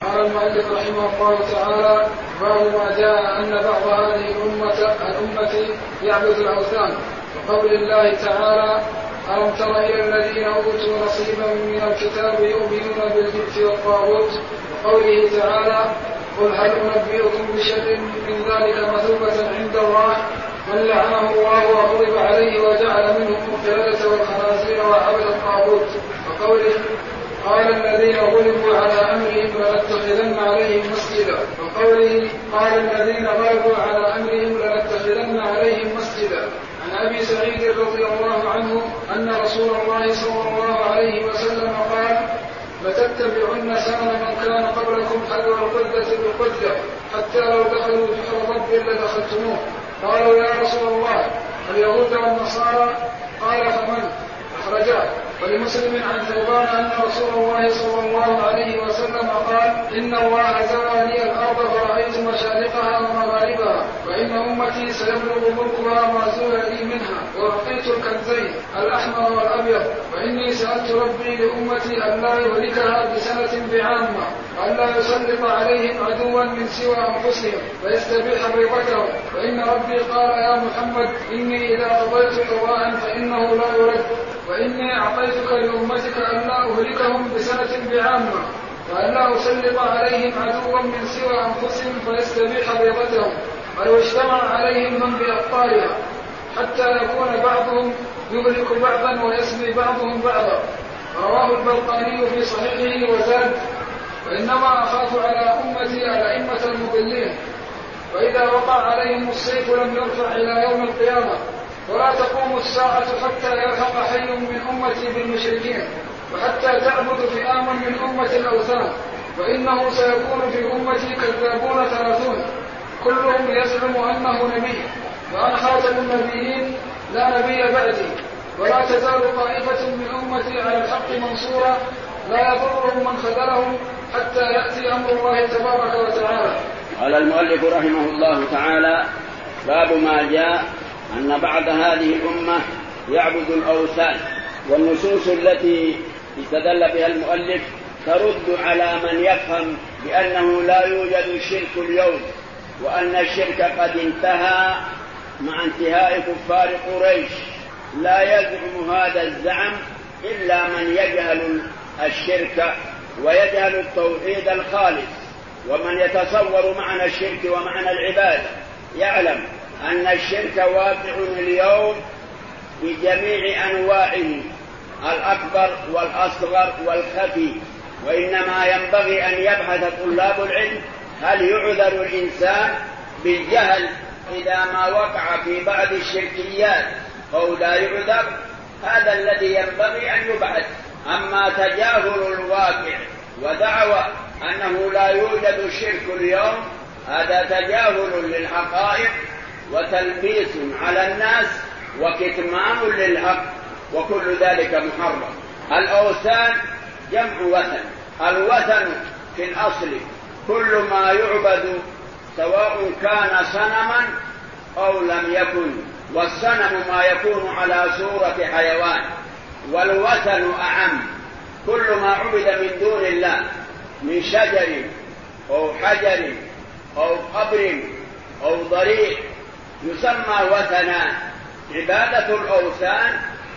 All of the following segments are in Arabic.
قال المؤلف رحمه الله تعالى: باب ما جاء أن بعض هذه الأمة يعبد الأوثان، وقول الله تعالى: ألم تر إلى الذين أوتوا نصيبا من الكتاب يؤمنون بالجبت والطاغوت، وقوله تعالى: قل هل أنبئكم بشر من ذلك مثوبة عند الله من لعنه الله وغضب عليه وجعل منهم القردة والخنازير وعبد الطاغوت، وقوله: قال الذين غلبوا على أمرهم لنتخذن عليهم مسجدا، وقوله: قال الذين غلبوا على أمرهم لنتخذن عليهم مسجدا. عن أبي سعيد رضي الله عنه أن رسول الله صلى الله عليه وسلم قال: لتتبعن سنن من كان قبلكم حذو القدة بالقدة حتى لو دخلوا جحر ضب لدخلتموه. قالوا: يا رسول الله اليهود والنصارى؟ قال: فمن؟ أخرجاه. ولمسلم عن ثوبان أن رسول الله صلى الله عليه وسلم قال: إن الله زوى لي الأرض فرأيت مشارقها ومغاربها، وإن أمتي سيبلغ ملكها ما زوى لي منها، وأعطيت الكنزين الأحمر والأبيض، وإني سألت ربي لأمتي ألا يهلكها بسنة بعامة، وألا يسلط عليهم عدوا من سوى أنفسهم ويستبيح بيضتهم، وإن ربي قال: يا محمد إني إذا قضيت قضاء فإنه لا يرد، وإني أعطيتك لأمتك ألا أهلكهم بسنة بعامة، وألا أسلط عليهم عدوا من سوى أنفسهم فيستبيح بيضتهم، ولو اجتمع عليهم من بأبطالها حتى يكون بعضهم يهلك بعضا ويسبي بعضهم بعضا. رواه البرقاني في صحيحه وزاد: وإنما أخاف على أمتي الأئمة المضلين، وإذا وقع عليهم السيف لم يرفع إلى يوم القيامة، ولا تقوم الساعة حتى يلحق حي من أمتي بالمشركين، وحتى تعبد فئام من أمة الأوثان، وإنه سيكون في أمتي كذابون 30 كلهم يزعم أنه نبي، وأنا خاتم النبيين لا نبي بعدي، ولا تزال طائفة من أمتي على الحق منصورة لا يضرهم من خذلهم حتى يأتي أمر الله تبارك وتعالى. قال المؤلف رحمه الله تعالى: باب ما جاء أن بعض هذه الأمة يعبد الأوثان. والنصوص التي استدل بها المؤلف ترد على من يفهم بأنه لا يوجد الشرك اليوم، وأن الشرك قد انتهى مع انتهاء كفار قريش. لا يزعم هذا الزعم إلا من يجهل الشرك ويجهل التوحيد الخالص. ومن يتصور معنى الشرك ومعنى العبادة يعلم أن الشرك واقع اليوم بجميع أنواعه، الأكبر والأصغر والخفي. وإنما ينبغي أن يبحث طلاب العلم هل يعذر الإنسان بالجهل إذا ما وقع في بعض الشركيات أو لا يعذر. هذا الذي ينبغي أن يبحث. أما تجاهل الواقع ودعوى أنه لا يوجد الشرك اليوم، هذا تجاهل للحقائق وتلبيس على الناس وكتمان للحق، وكل ذلك محرم. الأوثان جمع وثن. الوثن في الأصل كل ما يعبد سواء كان صنما أو لم يكن، والصنم ما يكون على صورة حيوان، والوثن أعم كل ما عبد من دون الله من شجر أو حجر أو قبر أو ضريح يسمى وثنا. عبادة الأوثان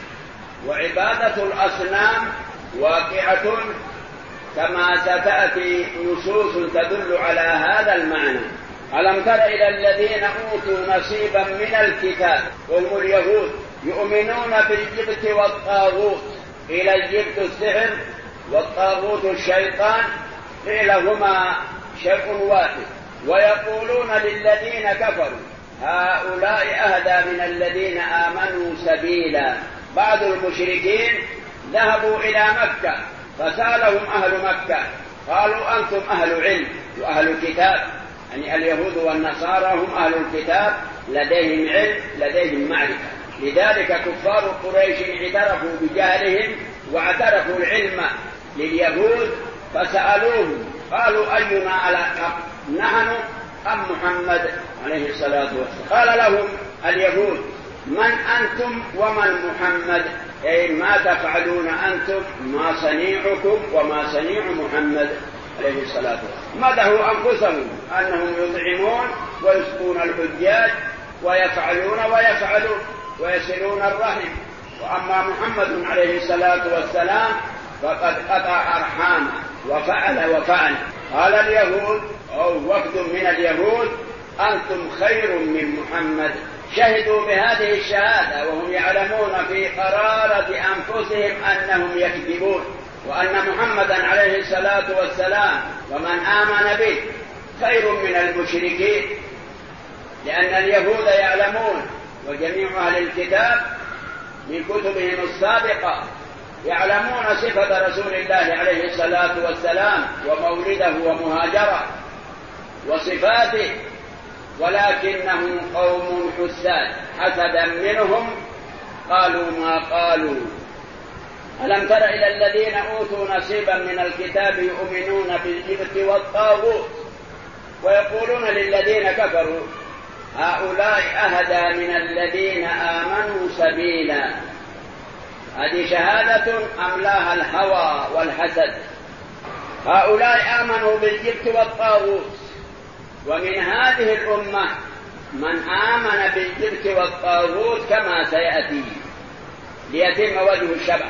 وعبادة الأصنام واقعة كما ستأتي نصوص تدل على هذا المعنى. ألم تر إلى الذين أوتوا نصيبا من الكتاب وهم اليهود يؤمنون بالجبت والطاغوت. إلى الجبت السحر والطاغوت الشيطان، فعلهما شيء واحد. ويقولون للذين كفروا هؤلاء أهدى من الذين آمنوا سبيلا. بعض المشركين ذهبوا إلى مكة فسألهم أهل مكة قالوا: أنتم أهل علم وأهل كتاب، يعني اليهود والنصارى هم أهل الكتاب، لديهم علم لديهم معرفة. لذلك كفار قريش اعترفوا بجهلهم واعترفوا العلم لليهود فسألوهم قالوا: أينا على حق، نحن أم محمد عليه الصلاة والسلام؟ قال لهم اليهود: من أنتم ومن محمد؟ أي ما تفعلون أنتم، ما صنيعكم وما صنيع محمد. عليه الصلاة والسلام. مدحوا أنفسهم أنهم يطعمون ويسقون الحجاج ويفعلون ويصلون الرحم. وأما محمد عليه الصلاة والسلام فقد قطع أرحامه وفعل. قال اليهود أو وفد من اليهود: أنتم خير من محمد. شهدوا بهذه الشهادة وهم يعلمون في قرارة أنفسهم أنهم يكذبون، وأن محمدا عليه الصلاة والسلام ومن آمن به خير من المشركين، لأن اليهود يعلمون وجميع أهل الكتاب من كتبهم السابقة يعلمون صفة رسول الله عليه الصلاة والسلام ومولده ومهاجره وصفاته، ولكنهم قوم حساد حسدا منهم قالوا ما قالوا. ألم تر إلى الذين أوتوا نصيبا من الكتاب يؤمنون بالجبت والطاغوت ويقولون للذين كفروا هؤلاء أهدى من الذين آمنوا سبيلا. هذه شهادة أملاها الهوى والحسد. هؤلاء آمنوا بالجبت والطاغوت، ومن هذه الأمة من آمن بالجبت والطاغوت كما سيأتي ليتم وجه الشبه.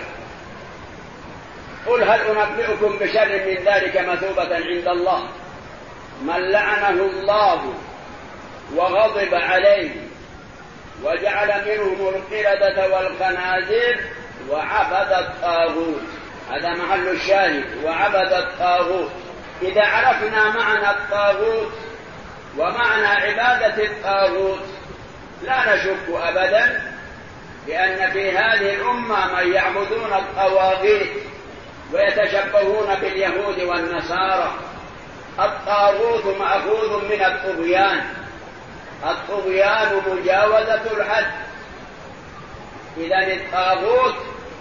قل هل أنبئكم بشر من ذلك مثوبة عند الله: من لعنه الله وغضب عليه وجعل منهم القردة والخنازير وعبد الطاغوت. هذا محل الشاهد، وعبد الطاغوت. إذا عرفنا معنى الطاغوت ومعنى عبادة الطاغوت لا نشك أبدا بأن في هذه الأمة من يعبدون الطواغيت ويتشبهون باليهود والنصارى. الطاغوت مأخوذ من الطغيان. الطغيان مجاوزة الحد. إذن الطاغوت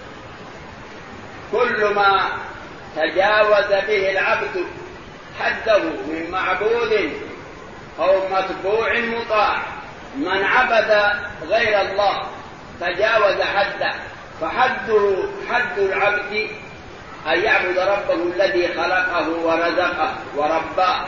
كل ما تجاوز به العبد حده من معبود أو متبوع مطاع. من عبد غير الله تجاوز حده، فحده حد العبد أن يعبد ربه الذي خلقه ورزقه ورباه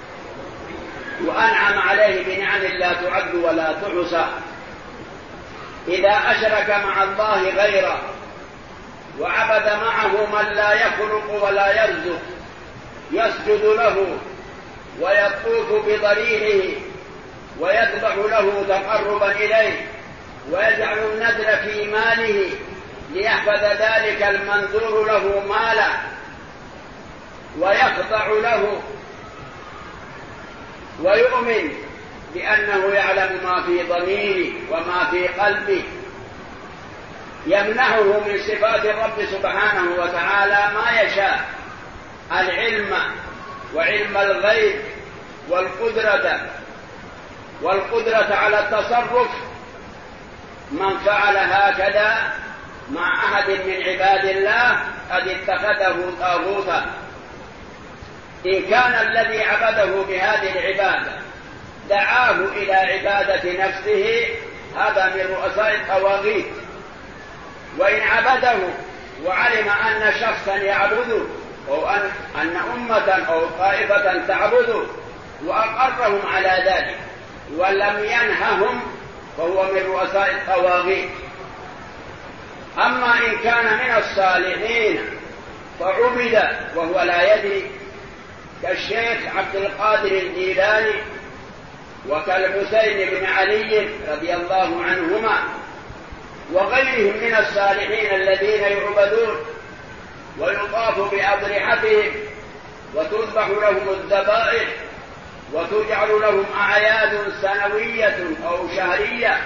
وأنعم عليه بنعم لا تعد ولا تحصى. إذا أشرك مع الله غيره وعبد معه من لا يخلق ولا يرزق يسجد له ويطوف بضريحه ويذبح له تقربا إليه ويجعل النذر في ماله ليحفظ ذلك المنذور له مالا ويخضع له ويؤمن بأنه يعلم ما في ضميره وما في قلبه، يمنحه من صفات الرب سبحانه وتعالى ما يشاء: العلم وعلم الغيب والقدرة على التصرف. من فعل هكذا مع أحد من عباد الله قد اتخذه طاغوتا. إن كان الذي عبده بهذه العبادة دعاه إلى عبادة نفسه هذا من رؤساء الطواغيت. وإن عبده وعلم أن شخصا يعبده أو أن أمة أو طائفة تعبده وأقرهم على ذلك ولم ينههم فهو من رؤساء الطواغيت. أما إن كان من الصالحين فعبد وهو لا يدري، كالشيخ عبد القادر الجيلاني وكالحسين بن علي رضي الله عنهما وغيرهم من الصالحين الذين يعبدون ويطاف بأضرحتهم وتذبح لهم الذبائح وتجعل لهم أعياد سنوية أو شهرية.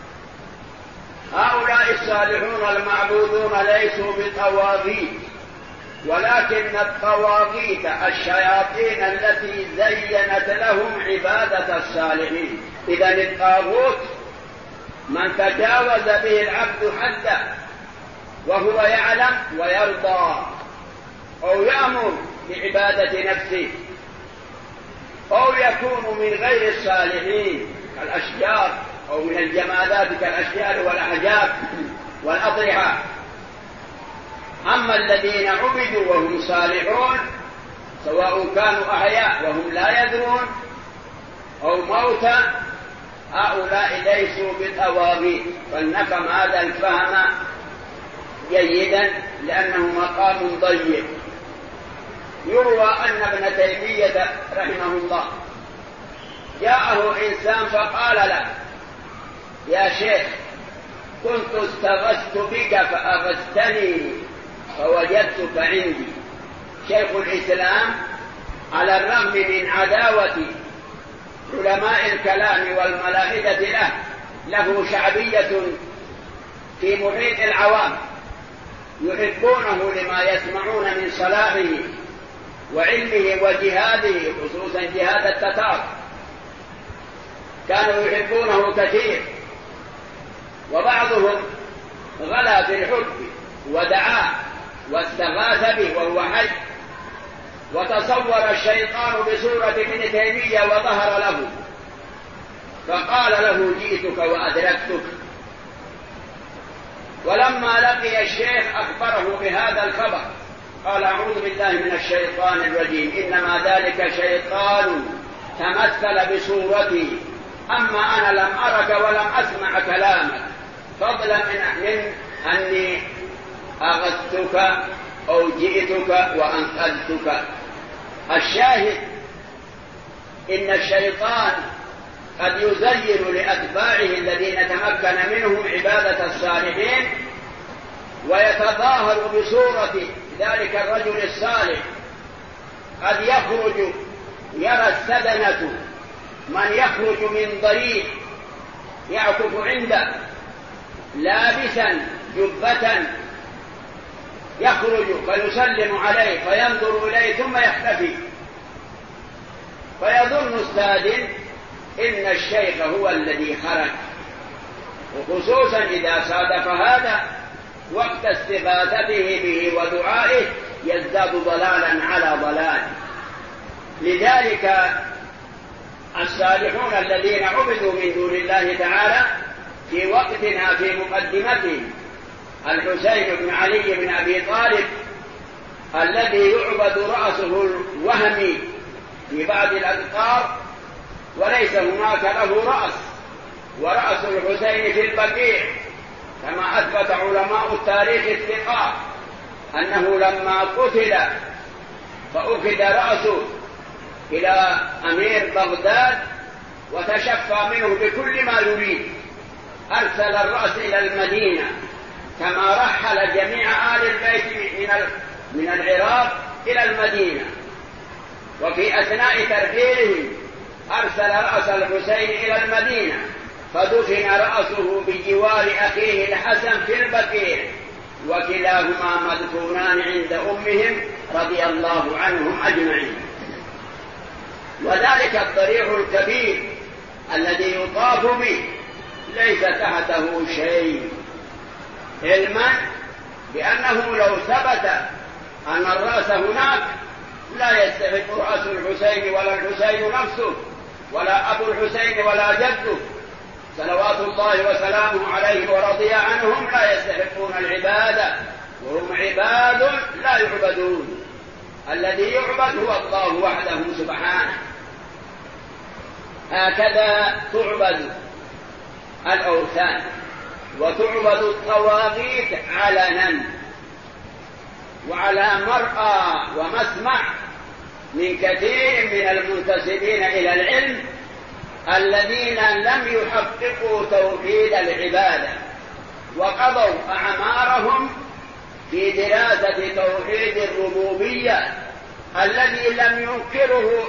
هؤلاء الصالحون المعبودون ليسوا بطواغيت، ولكن الطواغيت الشياطين التي زينت لهم عبادة الصالحين. إذن الطاغوت من تجاوز به العبد حده وهو يعلم ويرضى أو يأمر بعبادة نفسه، أو يكون من غير الصالحين كالأشجار أو من الجمادات كالأشجار والأحجار والأضرحة. أما الذين عبدوا وهم صالحون سواء كانوا أحياء وهم لا يدرون أو موتى، هؤلاء ليسوا بطواغيت. فلنفهم هذا الفهم جيدا لأنه مقام ضيق. يروى أن ابن تيمية رحمه الله جاءه إنسان فقال له: يا شيخ، كنت استغثت بك فأغثتني فوجدتك عندي. شيخ الإسلام على الرغم من عداوة علماء الكلام والملاحدة له شعبية في محيط العوام، يحبونه لما يسمعون من صلاحه وعلمه وجهاده، خصوصا جهاد التتار كانوا يحبونه كثير. وبعضهم غلا في الحب ودعاه واستغاث به وهو حي، وتصور الشيطان بصورة ابن تيمية وظهر له فقال له: جئتك وأدركتك. ولما لقي الشيخ أخبره بهذا الخبر قال: أعوذ بالله من الشيطان الرجيم، إنما ذلك شيطان تمثل بصورتي، أما أنا لم أرك ولم أسمع كلامك، فضلا من أني أغثتك أو جئتك وأنقذتك. الشاهد إن الشيطان قد يزين لأتباعه الذين تمكن منهم عبادة الصالحين ويتظاهر بصورة ذلك الرجل الصالح. قد يخرج، يرى السدنة من يخرج من ضريح يعكف عنده لابسا جبة، يخرج فيسلم عليه فينظر إليه ثم يختفي، فيظن السادن إن الشيخ هو الذي خرج، وخصوصا إذا صادف هذا وقت استغاثته به ودعائه يزداد ضلالا على ضلال. لذلك الصالحون الذين عبدوا من دون الله تعالى في وقتنا في مقدمته الحسين بن علي بن أبي طالب الذي يعبد رأسه الوهمي في بعض الأذكار وليس هناك له رأس، ورأس الحسين في البقيع، كما أثبت علماء التاريخ الثقات أنه لما قتل فأخذ رأسه إلى أمير بغداد وتشفى منه بكل ما يريد، أرسل الرأس إلى المدينة كما رحل جميع آل البيت من العراق إلى المدينة. وفي أثناء ترحيلهم أرسل رأس الحسين إلى المدينة فدفن رأسه بجوار أخيه الحسن في البقيع، وكلاهما مدفونان عند أمهم رضي الله عنهم أجمعين. وذلك الضريح الكبير الذي يطاف به ليس تحته شيء، علما بأنه لو ثبت أن الرأس هناك لا يستحق رأس الحسين ولا الحسين نفسه ولا أبو الحسين ولا جده صلوات الله وسلامه عليه ورضي عنهم، لا يستحقون العبادة، وهم عباد لا يعبدون. الذي يعبد هو الله وحده سبحانه. هكذا تعبد الأوثان وتعبد الطواغيت علنا وعلى مرأى ومسمع من كثير من المنتسبين إلى العلم الذين لم يحققوا توحيد العبادة وقضوا أعمارهم في دراسة توحيد الربوبية الذي لم ينكره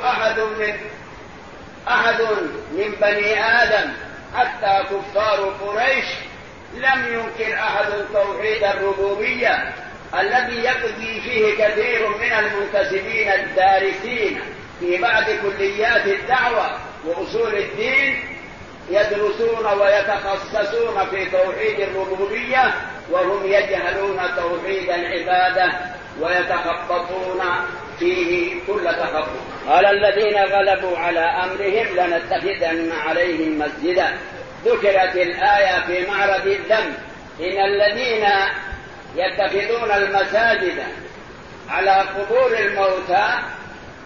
أحد من بني آدم، حتى كفار قريش لم ينكر أحد توحيد الربوبية الذي يقضي فيه كثير من المنتسبين الدارسين في بعض كليات الدعوة وأصول الدين، يدرسون ويتخصصون في توحيد الربوبية وهم يجهلون توحيد العبادة ويتخبطون فيه كل تخبط. قال: الذين غلبوا على أمرهم لنتخذن عليهم مسجدا. ذكرت الآية في معرض الذم: إن الذين يتخذون المساجد على قبور الموتى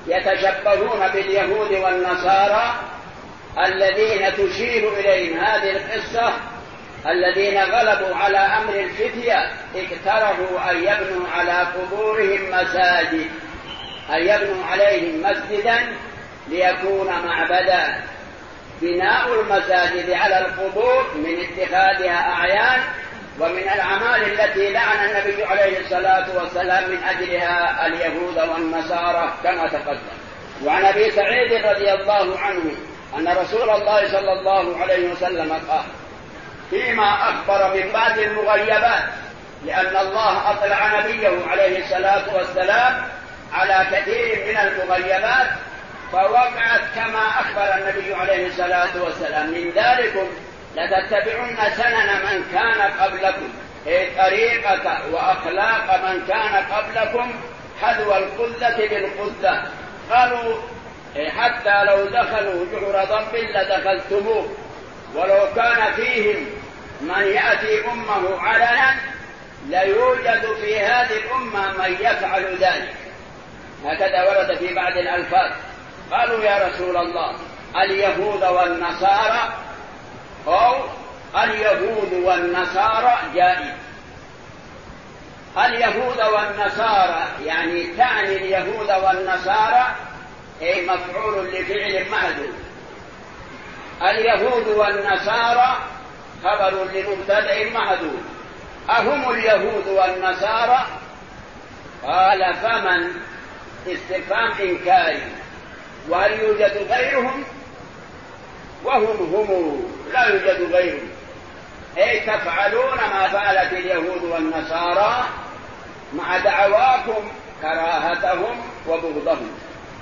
يتشبهون باليهود والنصارى الذين تشير إليهم هذه القصة، الذين غلبوا على أمر الفتية اقترحوا أن يبنوا على قبورهم مساجد، أن يبنوا عليهم مسجدا ليكون معبدا. بناء المساجد على القبور من اتخاذها أعيان ومن الأعمال التي لعن النبي عليه الصلاة والسلام من أجلها اليهود والنصارى كما تقدم. وعن أبي سعيد رضي الله عنه أن رسول الله صلى الله عليه وسلم قال فيما أخبر من بعض المغيبات، لأن الله أطلع نبيه عليه الصلاة والسلام على كثير من المغيبات فوقعت كما أخبر النبي عليه الصلاة والسلام. من ذلكم لتتبعن سنن من كان قبلكم، طريقة وأخلاق من كان قبلكم حذو القذة بالقذة. قالوا حتى لو دخلوا جحر ضب لدخلتموه، ولو كان فيهم من يأتي أمه علنا ليوجد في هذه الأمة من يفعل ذلك. هكذا ورد في بعض الألفاظ. قالوا يا رسول الله اليهود والنصارى أو اليهود والنصارى جائز. اليهود والنصارى يعني تعني اليهود والنصارى أي مفعول لفعل محذوف. اليهود والنصارى خبر لمبتدأ محذوف. أهم اليهود والنصارى؟ قال فمن استفهام إنكاري. وهل يوجد غيرهم؟ وهم لا يوجد غيرهم. أي تفعلون ما فعلت اليهود والنصارى مع دعواكم كراهتهم وبغضهم،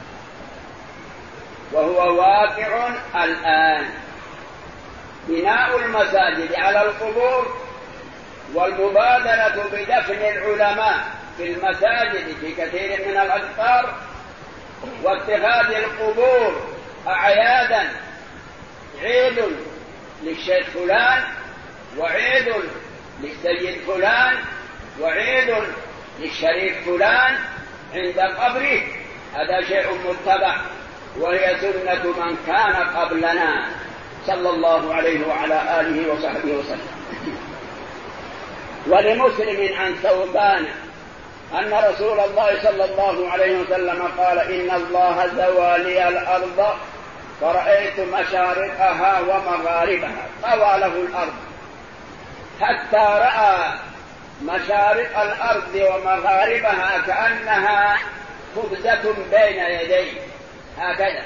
وهو واقع الآن. بناء المساجد على القبور والمبادرة بدفن العلماء في المساجد في كثير من الأقطار، واتخاذ القبور أعيادا، عيد للشيخ فلان وعيد للسيد فلان وعيد للشريف فلان عند قبره، هذا شيء متبع، وهي سنة من كان قبلنا صلى الله عليه وعلى آله وصحبه وسلم. ولمسلم عن ثوبان أن رسول الله صلى الله عليه وسلم قال إن الله زوى لي الأرض فرأيت مشارقها ومغاربها، طوى له الأرض حتى رأى مشارق الأرض ومغاربها كأنها خبزة بين يديه هكذا.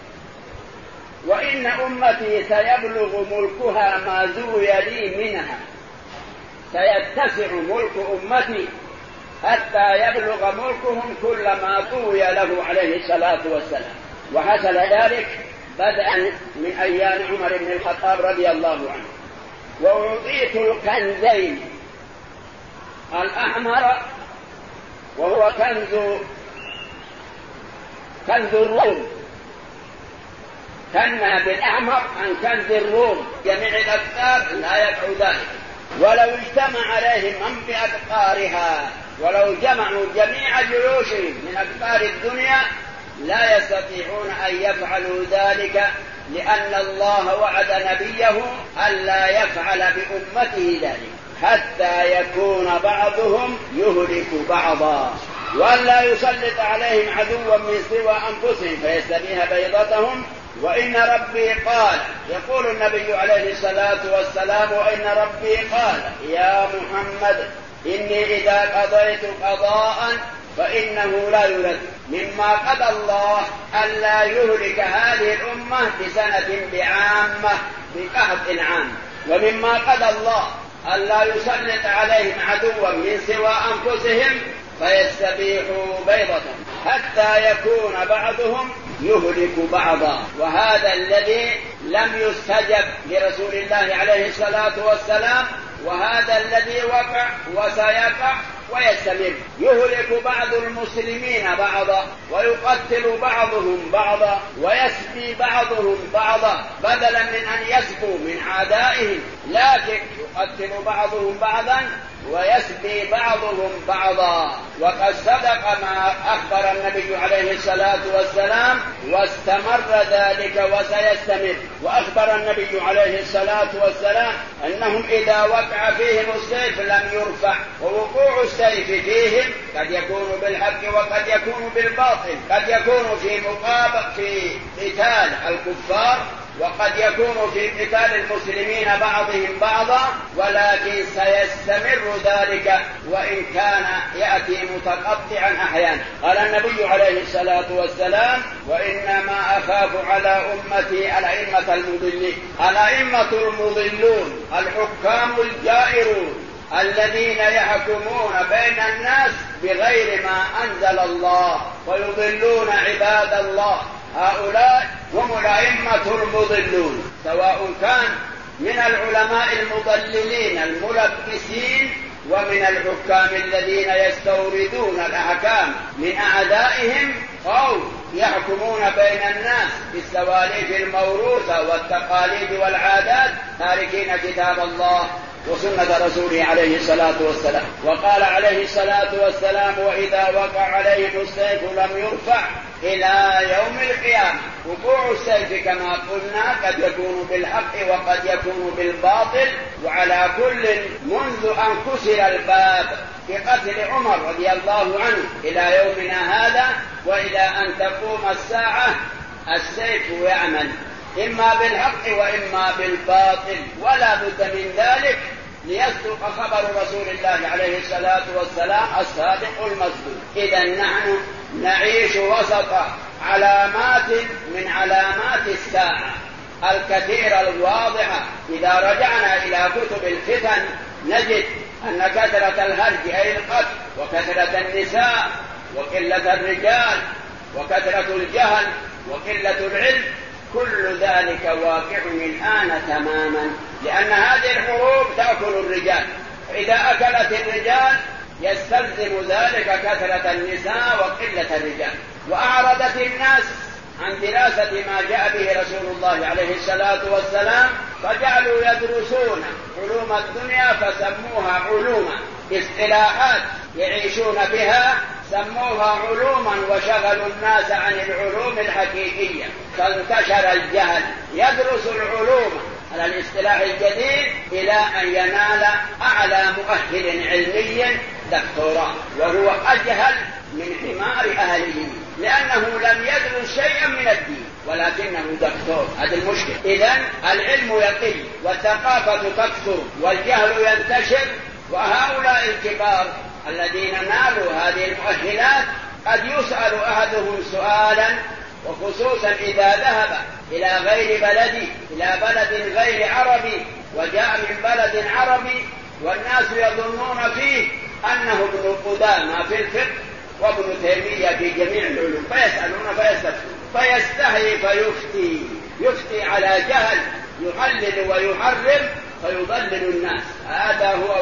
وإن أمتي سيبلغ ملكها ما زوي لي منها، سيتسع ملك أمتي حتى يبلغ ملكهم كل ما طوي له عليه الصلاة والسلام. وحصل ذلك بدءا من أيام عمر بن الخطاب رضي الله عنه. وأعطيت الكنزين، الأحمر وهو كنز الروم، كان بالأحمر عن كنز الروم. جميع الأقطار لا يقع ذلك، ولو اجتمع عليهم من بأقطارها، ولو جمعوا جميع جيوشهم من أقطار الدنيا لا يستطيعون أن يفعلوا ذلك، لأن الله وعد نبيه ألا يفعل بأمته ذلك حتى يكون بعضهم يهلك بعضا، وألا يسلط عليهم عدوا من سوى أنفسهم فيستبيح بيضتهم. وإن ربي قال، يقول النبي عليه الصلاة والسلام وإن ربي قال يا محمد إني إذا قضيت قضاء فإنه لا يرد. مما قضى الله ألا يهلك هذه الأمة بسنة بعامة بقحط عام، ومما قضى الله ألا يسلط عليهم عدوا من سوى أنفسهم فيستبيحوا بيضتهم حتى يكون بعضهم يهلك بعضا. وهذا الذي لم يستجب لرسول الله عليه الصلاة والسلام، وهذا الذي وقع وسيقع ويستمر. يهلك بعض المسلمين بعضا، ويقتل بعضهم بعضا، ويسبي بعضهم بعضا، بدلا من أن يسبوا من أعدائهم، لكن يقتل بعضهم بعضا ويسبي بعضهم بعضا. وقد صدق ما أخبر النبي عليه الصلاة والسلام واستمر ذلك وسيستمر. وأخبر النبي عليه الصلاة والسلام أنهم إذا وقع فيهم السيف لم يرفع. ووقوع السيف فيهم قد يكون بالحق وقد يكون بالباطل، قد يكون في قتال الكفار وقد يكون في قتال المسلمين بعضهم بعضا، ولكن سيستمر ذلك وإن كان يأتي متقطعا أحيانا. قال النبي عليه الصلاة والسلام: وإنما أخاف على أمتي الأئمة المضلين. الأئمة المضلون الحكام الجائرون الذين يحكمون بين الناس بغير ما أنزل الله ويضلون عباد الله، هؤلاء هم الأئمة المضلون، سواء كان من العلماء المضللين الملبسين ومن الحكام الذين يستوردون الأحكام من أعدائهم أو يحكمون بين الناس بالسواليف الموروثة والتقاليد والعادات تاركين كتاب الله وسنة رسوله عليه الصلاة والسلام. وقال عليه الصلاة والسلام: وإذا وقع عليهم السيف لم يرفع إلى يوم القيامة. وقوع السيف كما قلنا قد يكون بالحق وقد يكون بالباطل. وعلى كل منذ أن كسر الباب بقتل عمر رضي الله عنه إلى يومنا هذا وإلى أن تقوم الساعة السيف يعمل إما بالحق وإما بالباطل، ولا بد من ذلك ليصدق خبر رسول الله عليه الصلاة والسلام الصادق المصدوق. إذا نحن نعيش وسط علامات من علامات الساعة الكثيرة الواضحة. إذا رجعنا إلى كتب الفتن نجد أن كثرة الهرج أي القتل وكثرة النساء وقلة الرجال وكثرة الجهل وقلة العلم كل ذلك واقع الآن تماما، لأن هذه الحروب تأكل الرجال، فإذا أكلت الرجال يستلزم ذلك كثرة النساء وقلة الرجال. وأعرضت الناس عن دراسة ما جاء به رسول الله عليه الصلاة والسلام، فجعلوا يدرسون علوم الدنيا فسموها علوما، اصطلاحات يعيشون بها سموها علوما وشغلوا الناس عن العلوم الحقيقية، فانتشر الجهل. يدرس العلوم على الاصطلاح الجديد إلى أن ينال أعلى مؤهل علمي دكتوراه، وهو أجهل من حمار أهله، لأنه لم يدرس شيئا من الدين ولكنه دكتور. هذا المشكل. إذن العلم يقل والثقافة تكثر والجهل ينتشر. وهؤلاء الكبار الذين نالوا هذه المؤهلات قد يسأل أحدهم سؤالا، وخصوصا إذا ذهب إلى غير بلدي، إلى بلد غير عربي وجاء من بلد عربي والناس يظنون فيه أنه ابن قدامى في الفقه وابن تيمية في جميع العلوم، فيسألون فيستفتون فيستحي فيفتي على جهل، يحلل ويحرم فيضلل الناس. هذا هو